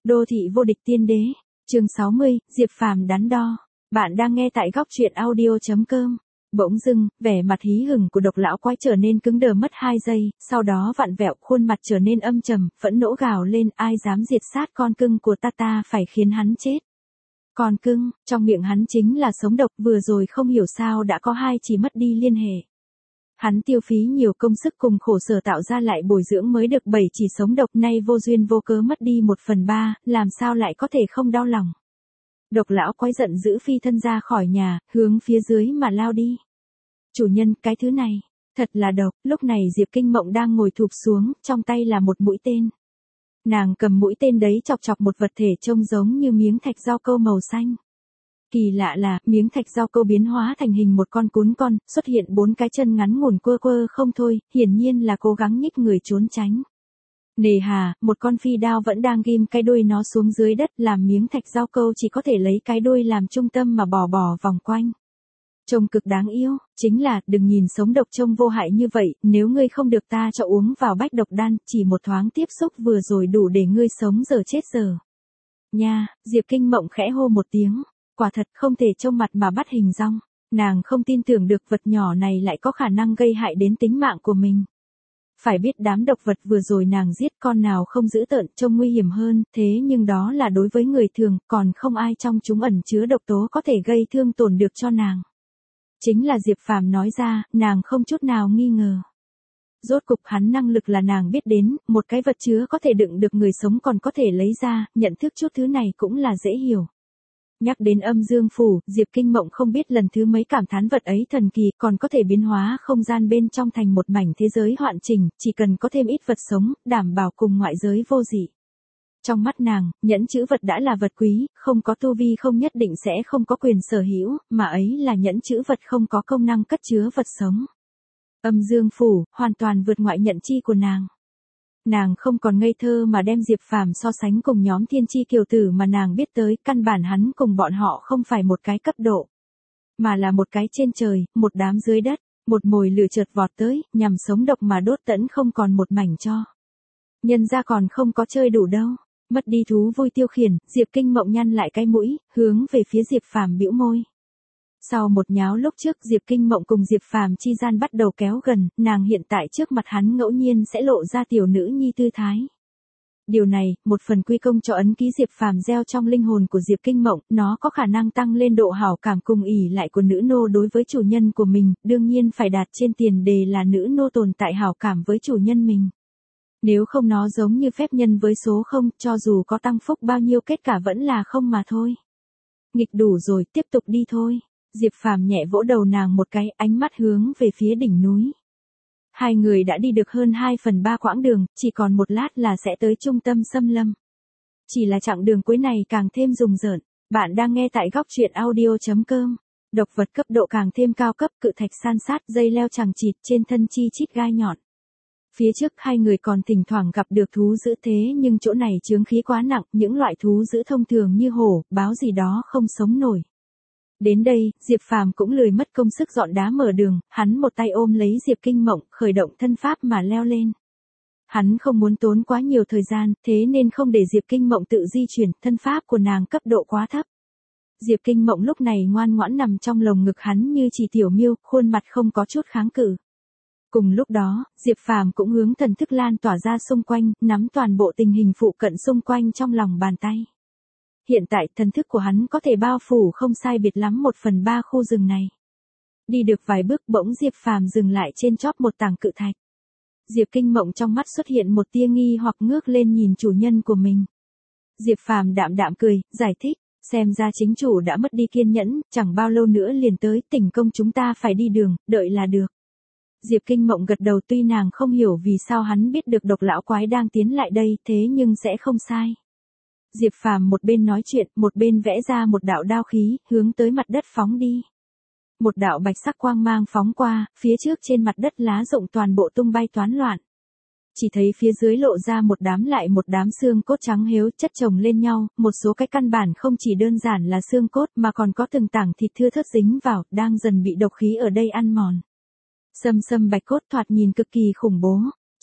Đô thị vô địch tiên đế, chương 60, Diệp Phàm đắn đo. Bạn đang nghe tại góc truyện audio.com. Bỗng dưng, vẻ mặt hí hửng của Độc lão quái trở nên cứng đờ mất 2 giây, sau đó vặn vẹo, khuôn mặt trở nên âm trầm, phẫn nộ gào lên, ai dám diệt sát con cưng của ta phải khiến hắn chết. Con cưng, trong miệng hắn chính là sống độc, vừa rồi không hiểu sao đã có hai chỉ mất đi liên hệ. Hắn tiêu phí nhiều công sức cùng khổ sở tạo ra lại bồi dưỡng mới được 7 chỉ sống độc, nay vô duyên vô cớ mất đi 1/3, làm sao lại có thể không đau lòng. Độc lão quái giận dữ phi thân ra khỏi nhà, hướng phía dưới mà lao đi. Chủ nhân, cái thứ này, thật là độc. Lúc này Diệp Kinh Mộng đang ngồi thụp xuống, trong tay là một mũi tên. Nàng cầm mũi tên đấy chọc chọc một vật thể trông giống như miếng thạch rau câu màu xanh. Kỳ lạ là, miếng thạch rau câu biến hóa thành hình một con cún con, xuất hiện 4 cái chân ngắn ngủn quơ quơ không thôi, hiển nhiên là cố gắng nhích người trốn tránh. Nề hà, một con phi đao vẫn đang ghim cái đuôi nó xuống dưới đất, làm miếng thạch rau câu chỉ có thể lấy cái đuôi làm trung tâm mà bò vòng quanh. Trông cực đáng yêu, chính là, đừng nhìn sống độc trông vô hại như vậy, nếu ngươi không được ta cho uống vào bách độc đan, chỉ một thoáng tiếp xúc vừa rồi đủ để ngươi sống giờ chết giờ. Nha, Diệp Kinh Mộng khẽ hô một tiếng, quả thật không thể trông mặt mà bắt hình dong, nàng không tin tưởng được vật nhỏ này lại có khả năng gây hại đến tính mạng của mình. Phải biết đám độc vật vừa rồi nàng giết con nào không dữ tợn, trông nguy hiểm hơn, thế nhưng đó là đối với người thường, còn không ai trong chúng ẩn chứa độc tố có thể gây thương tổn được cho nàng. Chính là Diệp Phàm nói ra, nàng không chút nào nghi ngờ. Rốt cục hắn năng lực là nàng biết đến, một cái vật chứa có thể đựng được người sống còn có thể lấy ra, nhận thức chút thứ này cũng là dễ hiểu. Nhắc đến âm dương phủ, Diệp Kinh Mộng không biết lần thứ mấy cảm thán vật ấy thần kỳ, còn có thể biến hóa không gian bên trong thành một mảnh thế giới hoạn chỉnh, chỉ cần có thêm ít vật sống, đảm bảo cùng ngoại giới vô dị. Trong mắt nàng, nhẫn chữ vật đã là vật quý, không có tu vi không nhất định sẽ không có quyền sở hữu, mà ấy là nhẫn chữ vật không có công năng cất chứa vật sống. Âm dương phủ, hoàn toàn vượt ngoại nhận chi của nàng. Nàng không còn ngây thơ mà đem Diệp Phàm so sánh cùng nhóm thiên chi kiều tử mà nàng biết tới, căn bản hắn cùng bọn họ không phải một cái cấp độ, mà là một cái trên trời, một đám dưới đất, một mồi lửa chợt vọt tới, nhằm sống độc mà đốt tận không còn một mảnh cho. Nhân ra còn không có chơi đủ đâu. Mất đi thú vui tiêu khiển, Diệp Kinh Mộng nhăn lại cái mũi, hướng về phía Diệp Phàm bĩu môi. Sau một nháo lúc trước, Diệp Kinh Mộng cùng Diệp Phàm chi gian bắt đầu kéo gần, nàng hiện tại trước mặt hắn ngẫu nhiên sẽ lộ ra tiểu nữ nhi tư thái. Điều này, một phần quy công cho ấn ký Diệp Phàm gieo trong linh hồn của Diệp Kinh Mộng, nó có khả năng tăng lên độ hảo cảm cùng ỷ lại của nữ nô đối với chủ nhân của mình, đương nhiên phải đạt trên tiền đề là nữ nô tồn tại hảo cảm với chủ nhân mình. Nếu không nó giống như phép nhân với số 0, cho dù có tăng phúc bao nhiêu kết cả vẫn là không mà thôi. Nghịch đủ rồi, tiếp tục đi thôi. Diệp Phàm nhẹ vỗ đầu nàng một cái, ánh mắt hướng về phía đỉnh núi. Hai người đã đi được hơn 2/3 quãng đường, chỉ còn một lát là sẽ tới trung tâm xâm lâm. Chỉ là chặng đường cuối này càng thêm rùng rợn. Bạn đang nghe tại góc truyện audio.com. Độc vật cấp độ càng thêm cao cấp, cự thạch san sát, dây leo chằng chịt, trên thân chi chít gai nhọn. Phía trước hai người còn thỉnh thoảng gặp được thú dữ, thế nhưng chỗ này chướng khí quá nặng, những loại thú dữ thông thường như hổ, báo gì đó không sống nổi. Đến đây, Diệp Phàm cũng lười mất công sức dọn đá mở đường, hắn một tay ôm lấy Diệp Kinh Mộng, khởi động thân pháp mà leo lên. Hắn không muốn tốn quá nhiều thời gian, thế nên không để Diệp Kinh Mộng tự di chuyển, thân pháp của nàng cấp độ quá thấp. Diệp Kinh Mộng lúc này ngoan ngoãn nằm trong lồng ngực hắn như chỉ tiểu miêu, khuôn mặt không có chút kháng cự. Cùng lúc đó, Diệp Phàm cũng hướng thần thức lan tỏa ra xung quanh, nắm toàn bộ tình hình phụ cận xung quanh trong lòng bàn tay. Hiện tại, thần thức của hắn có thể bao phủ không sai biệt lắm 1/3 khu rừng này. Đi được vài bước bỗng Diệp Phàm dừng lại trên chóp một tảng cự thạch. Diệp Kinh Mộng trong mắt xuất hiện một tia nghi hoặc ngước lên nhìn chủ nhân của mình. Diệp Phàm đạm đạm cười, giải thích, xem ra chính chủ đã mất đi kiên nhẫn, chẳng bao lâu nữa liền tới, tỉnh công chúng ta phải đi đường, đợi là được. Diệp Kinh Mộng gật đầu, tuy nàng không hiểu vì sao hắn biết được Độc lão quái đang tiến lại đây, thế nhưng sẽ không sai. Diệp Phàm một bên nói chuyện, một bên vẽ ra một đạo đao khí, hướng tới mặt đất phóng đi. Một đạo bạch sắc quang mang phóng qua, phía trước trên mặt đất lá rụng toàn bộ tung bay toán loạn. Chỉ thấy phía dưới lộ ra một đám lại một đám xương cốt trắng héo chất chồng lên nhau, một số cái căn bản không chỉ đơn giản là xương cốt mà còn có từng tảng thịt thưa thớt dính vào, đang dần bị độc khí ở đây ăn mòn. Sâm bạch cốt thoạt nhìn cực kỳ khủng bố.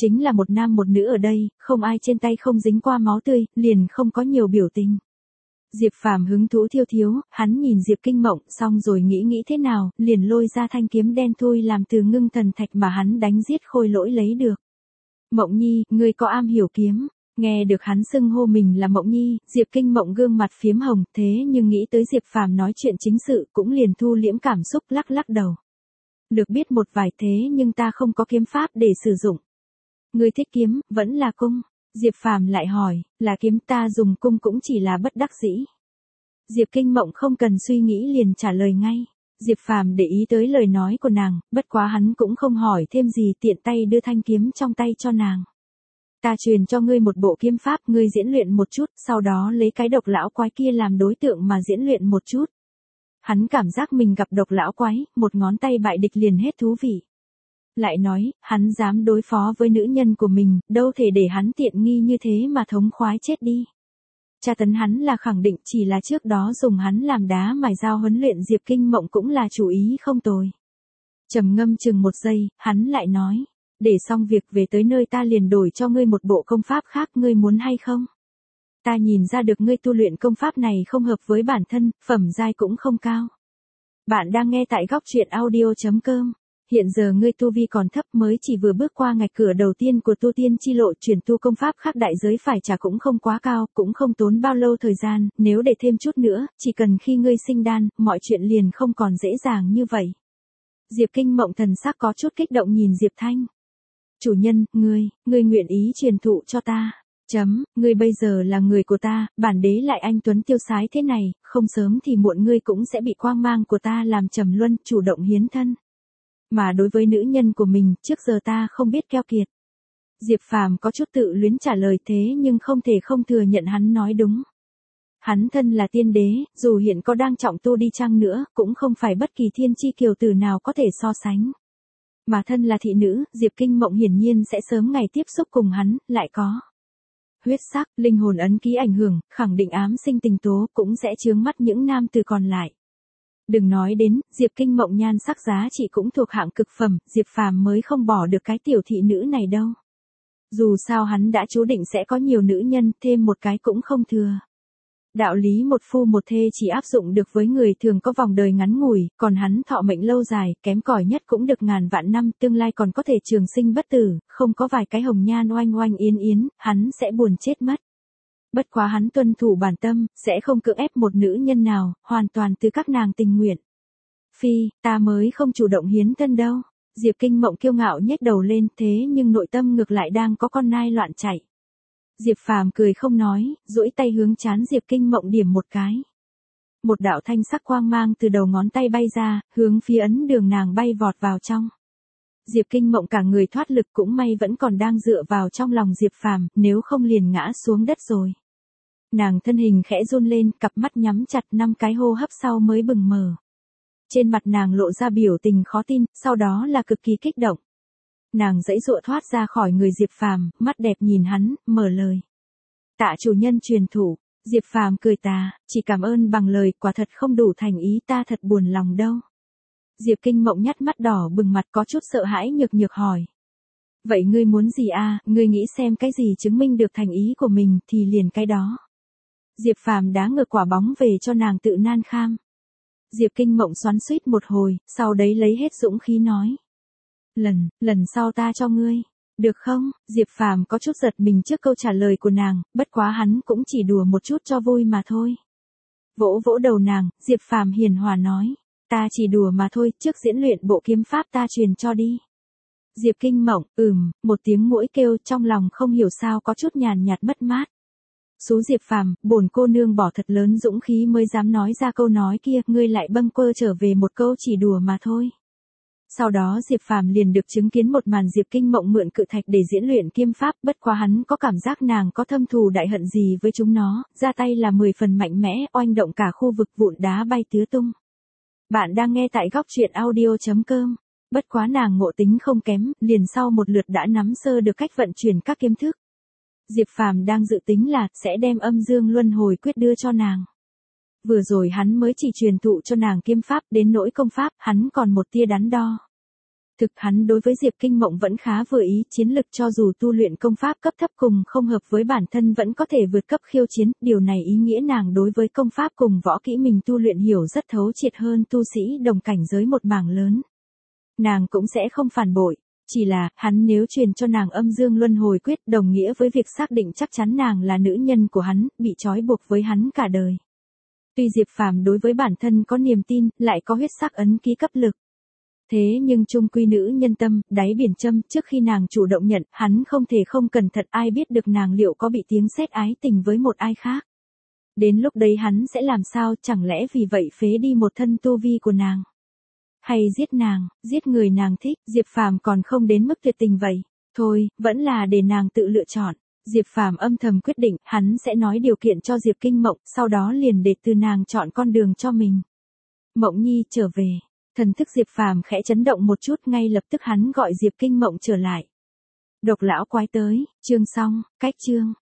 Chính là một nam một nữ ở đây, không ai trên tay không dính qua máu tươi, liền không có nhiều biểu tình. Diệp Phàm hứng thú thiêu thiếu, hắn nhìn Diệp Kinh Mộng, xong rồi nghĩ thế nào, liền lôi ra thanh kiếm đen thui làm từ ngưng thần thạch mà hắn đánh giết Khôi Lỗi lấy được. Mộng Nhi, ngươi có am hiểu kiếm. Nghe được hắn xưng hô mình là Mộng Nhi, Diệp Kinh Mộng gương mặt phiếm hồng, thế nhưng nghĩ tới Diệp Phàm nói chuyện chính sự, cũng liền thu liễm cảm xúc lắc đầu. Được biết một vài thế nhưng ta không có kiếm pháp để sử dụng. Ngươi thích kiếm, vẫn là cung. Diệp Phàm lại hỏi, là kiếm, ta dùng cung cũng chỉ là bất đắc dĩ. Diệp Kinh Mộng không cần suy nghĩ liền trả lời ngay. Diệp Phàm để ý tới lời nói của nàng, bất quá hắn cũng không hỏi thêm gì, tiện tay đưa thanh kiếm trong tay cho nàng. Ta truyền cho ngươi một bộ kiếm pháp, ngươi diễn luyện một chút, sau đó lấy cái độc lão quái kia làm đối tượng mà diễn luyện một chút. Hắn cảm giác mình gặp độc lão quái, một ngón tay bại địch liền hết thú vị. Lại nói, hắn dám đối phó với nữ nhân của mình, đâu thể để hắn tiện nghi như thế mà thống khoái chết đi. Tra tấn hắn là khẳng định, chỉ là trước đó dùng hắn làm đá mài dao huấn luyện Diệp Kinh Mộng cũng là chủ ý không tồi. Trầm ngâm chừng một giây, hắn lại nói, để xong việc về tới nơi ta liền đổi cho ngươi một bộ công pháp khác, ngươi muốn hay không? Ta nhìn ra được ngươi tu luyện công pháp này không hợp với bản thân, phẩm giai cũng không cao. Bạn đang nghe tại góc truyện audio.com. Hiện giờ ngươi tu vi còn thấp, mới chỉ vừa bước qua ngạch cửa đầu tiên của tu tiên chi lộ, chuyển tu công pháp khác đại giới phải trả cũng không quá cao, cũng không tốn bao lâu thời gian, nếu để thêm chút nữa, chỉ cần khi ngươi sinh đan, mọi chuyện liền không còn dễ dàng như vậy. Diệp Kinh Mộng thần sắc có chút kích động nhìn Diệp Thanh. Chủ nhân, ngươi nguyện ý truyền thụ cho ta. Ngươi bây giờ là người của ta, bản đế lại anh tuấn tiêu sái thế này, không sớm thì muộn ngươi cũng sẽ bị quang mang của ta làm trầm luân, chủ động hiến thân. Mà đối với nữ nhân của mình, trước giờ ta không biết keo kiệt. Diệp Phàm có chút tự luyến trả lời, thế nhưng không thể không thừa nhận hắn nói đúng. Hắn thân là tiên đế, dù hiện có đang trọng tu đi chăng nữa, cũng không phải bất kỳ thiên chi kiều tử nào có thể so sánh. Mà thân là thị nữ, Diệp Kinh Mộng hiển nhiên sẽ sớm ngày tiếp xúc cùng hắn, lại có huyết sắc, linh hồn ấn ký ảnh hưởng, khẳng định ám sinh tình tố, cũng sẽ chướng mắt những nam tử còn lại. Đừng nói đến, Diệp Kinh Mộng nhan sắc giá trị cũng thuộc hạng cực phẩm, Diệp Phàm mới không bỏ được cái tiểu thị nữ này đâu. Dù sao hắn đã chú định sẽ có nhiều nữ nhân, thêm một cái cũng không thừa. Đạo lý một phu một thê chỉ áp dụng được với người thường có vòng đời ngắn ngủi, còn hắn thọ mệnh lâu dài, kém cỏi nhất cũng được ngàn vạn năm, tương lai còn có thể trường sinh bất tử, không có vài cái hồng nhan oanh oanh yến yến, hắn sẽ buồn chết mất. Bất quá hắn tuân thủ bản tâm, sẽ không cưỡng ép một nữ nhân nào, hoàn toàn từ các nàng tình nguyện. Phi, ta mới không chủ động hiến thân đâu. Diệp Kinh Mộng kiêu ngạo nhếch đầu lên, thế nhưng nội tâm ngược lại đang có con nai loạn chạy. Diệp Phàm cười không nói, duỗi tay hướng trán Diệp Kinh Mộng điểm một cái. Một đạo thanh sắc quang mang từ đầu ngón tay bay ra, hướng phía ấn đường nàng bay vọt vào trong. Diệp Kinh Mộng cả người thoát lực, cũng may vẫn còn đang dựa vào trong lòng Diệp Phàm, nếu không liền ngã xuống đất rồi. Nàng thân hình khẽ run lên, cặp mắt nhắm chặt, 5 cái hô hấp sau mới bừng mở. Trên mặt nàng lộ ra biểu tình khó tin, sau đó là cực kỳ kích động. Nàng giãy giụa thoát ra khỏi người Diệp Phàm, mắt đẹp nhìn hắn, mở lời. Tạ chủ nhân truyền thụ. Diệp Phàm cười tà, chỉ cảm ơn bằng lời, quả thật không đủ thành ý, ta thật buồn lòng đâu. Diệp Kinh Mộng nhắt mắt đỏ bừng mặt, có chút sợ hãi nhược hỏi. Vậy ngươi muốn gì a? Ngươi nghĩ xem cái gì chứng minh được thành ý của mình thì liền cái đó. Diệp Phàm đá ngược quả bóng về cho nàng tự nan kham. Diệp Kinh Mộng xoắn xuýt một hồi, sau đấy lấy hết dũng khí nói. Lần sau ta cho ngươi. Được không? Diệp Phàm có chút giật mình trước câu trả lời của nàng, bất quá hắn cũng chỉ đùa một chút cho vui mà thôi. Vỗ vỗ đầu nàng, Diệp Phàm hiền hòa nói. Ta chỉ đùa mà thôi, trước diễn luyện bộ kiếm pháp ta truyền cho đi. Diệp Kinh Mộng, một tiếng muỗi kêu, trong lòng không hiểu sao có chút nhàn nhạt mất mát. Xú Diệp Phàm, bổn cô nương bỏ thật lớn dũng khí mới dám nói ra câu nói kia, ngươi lại bâng quơ trở về một câu chỉ đùa mà thôi. Sau đó Diệp Phàm liền được chứng kiến một màn Diệp Kinh Mộng mượn cự thạch để diễn luyện kiếm pháp, bất quá hắn có cảm giác nàng có thâm thù đại hận gì với chúng nó, ra tay là 10 phần mạnh mẽ, oanh động cả khu vực, vụn đá bay tứ tung. Bạn đang nghe tại góc truyện audio.com. Bất quá nàng ngộ tính không kém, liền sau một lượt đã nắm sơ được cách vận chuyển các kiếm thức. Diệp Phàm đang dự tính là sẽ đem âm dương luân hồi quyết đưa cho nàng. Vừa rồi hắn mới chỉ truyền thụ cho nàng kiếm pháp, đến nỗi công pháp, hắn còn một tia đắn đo. Thực hắn đối với Diệp Kinh Mộng vẫn khá vừa ý, chiến lực cho dù tu luyện công pháp cấp thấp cùng không hợp với bản thân vẫn có thể vượt cấp khiêu chiến, điều này ý nghĩa nàng đối với công pháp cùng võ kỹ mình tu luyện hiểu rất thấu triệt hơn tu sĩ đồng cảnh giới một mảng lớn. Nàng cũng sẽ không phản bội, chỉ là, hắn nếu truyền cho nàng âm dương luân hồi quyết đồng nghĩa với việc xác định chắc chắn nàng là nữ nhân của hắn, bị trói buộc với hắn cả đời. Tuy Diệp Phàm đối với bản thân có niềm tin, lại có huyết sắc ấn ký cấp lực. Thế nhưng chung quy nữ nhân tâm, đáy biển châm, trước khi nàng chủ động nhận, hắn không thể không cẩn thận, ai biết được nàng liệu có bị tiếng sét ái tình với một ai khác. Đến lúc đấy hắn sẽ làm sao, chẳng lẽ vì vậy phế đi một thân tu vi của nàng? Hay giết nàng, giết người nàng thích, Diệp Phàm còn không đến mức tuyệt tình vậy. Thôi, vẫn là để nàng tự lựa chọn. Diệp Phàm âm thầm quyết định, hắn sẽ nói điều kiện cho Diệp Kinh Mộng, sau đó liền để từ nàng chọn con đường cho mình. Mộng Nhi trở về. Thần thức Diệp Phàm khẽ chấn động một chút, ngay lập tức hắn gọi Diệp Kinh Mộng trở lại. Độc lão quái tới, chương xong, cách chương.